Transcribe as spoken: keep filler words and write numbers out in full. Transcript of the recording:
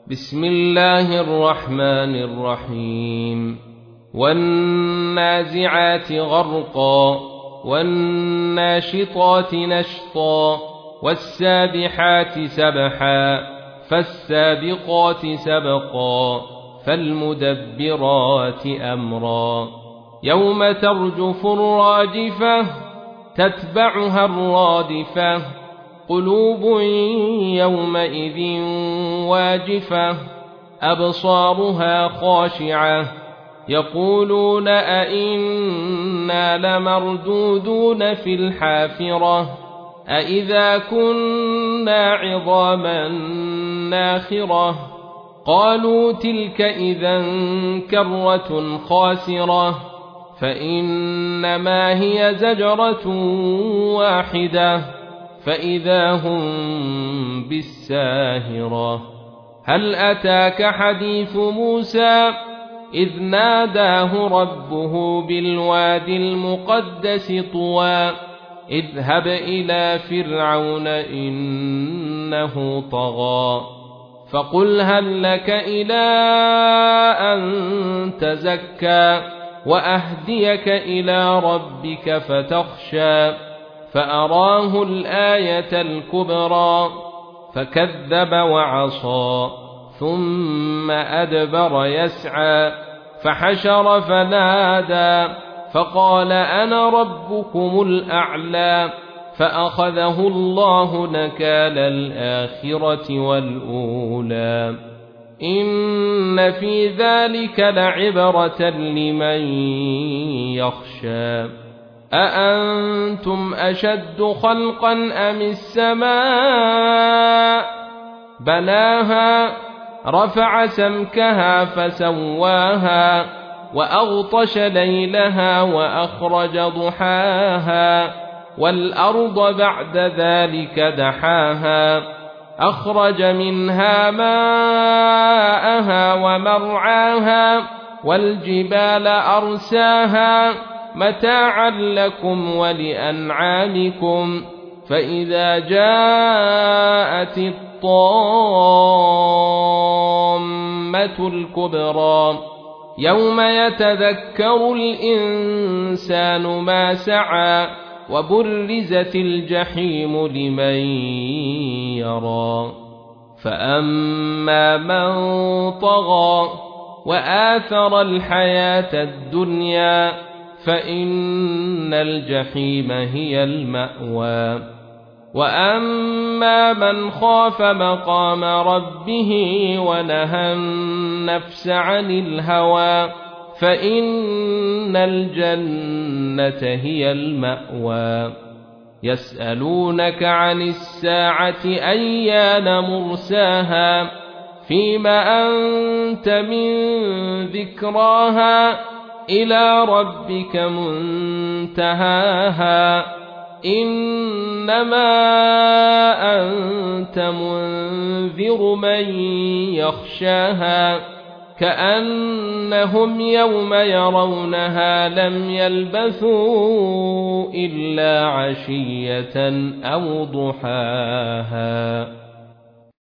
بسم الله الرحمن الرحيم والنازعات غرقا والناشطات نشطا والسابحات سبحا فالسابقات سبقا فالمدبرات أمرا يوم ترجف الراجفة تتبعها الرادفة قلوب يومئذ واجفة أبصارها خاشعة يقولون أئنا لمردودون في الحافرة أئذا كنا عظاما ناخرة قالوا تلك إذا كرة خاسرة فإنما هي زجرة واحدة فإذا هم بالساهرة هل أتاك حديث موسى إذ ناداه ربه بالوادي المقدس طوى اذهب إلى فرعون إنه طغى فقل هل لك إلى أن تزكى وأهديك إلى ربك فتخشى فأراه الآية الكبرى فكذب وعصى ثم أدبر يسعى فحشر فنادى فقال أنا ربكم الأعلى فأخذه الله نكال الآخرة والأولى إن في ذلك لعبرة لمن يخشى أأنتم أشد خلقا أم السماء بناها رفع سمكها فسواها وأغطش ليلها وأخرج ضحاها والأرض بعد ذلك دحاها أخرج منها ماءها ومرعاها والجبال أرساها متاعا لكم ولأنعامكم فإذا جاءت الطامة الكبرى يوم يتذكر الإنسان ما سعى وبرزت الجحيم لمن يرى فأما من طغى وآثر الحياة الدنيا فإن الجحيم هي المأوى وأما من خاف مقام ربه ونهى النفس عن الهوى فإن الجنة هي المأوى يسألونك عن الساعة أيان مرساها فيما أنت من ذكراها إلى ربك منتهاها إنما أنت منذر من يخشاها كأنهم يوم يرونها لم يلبثوا إلا عشية أو ضحاها.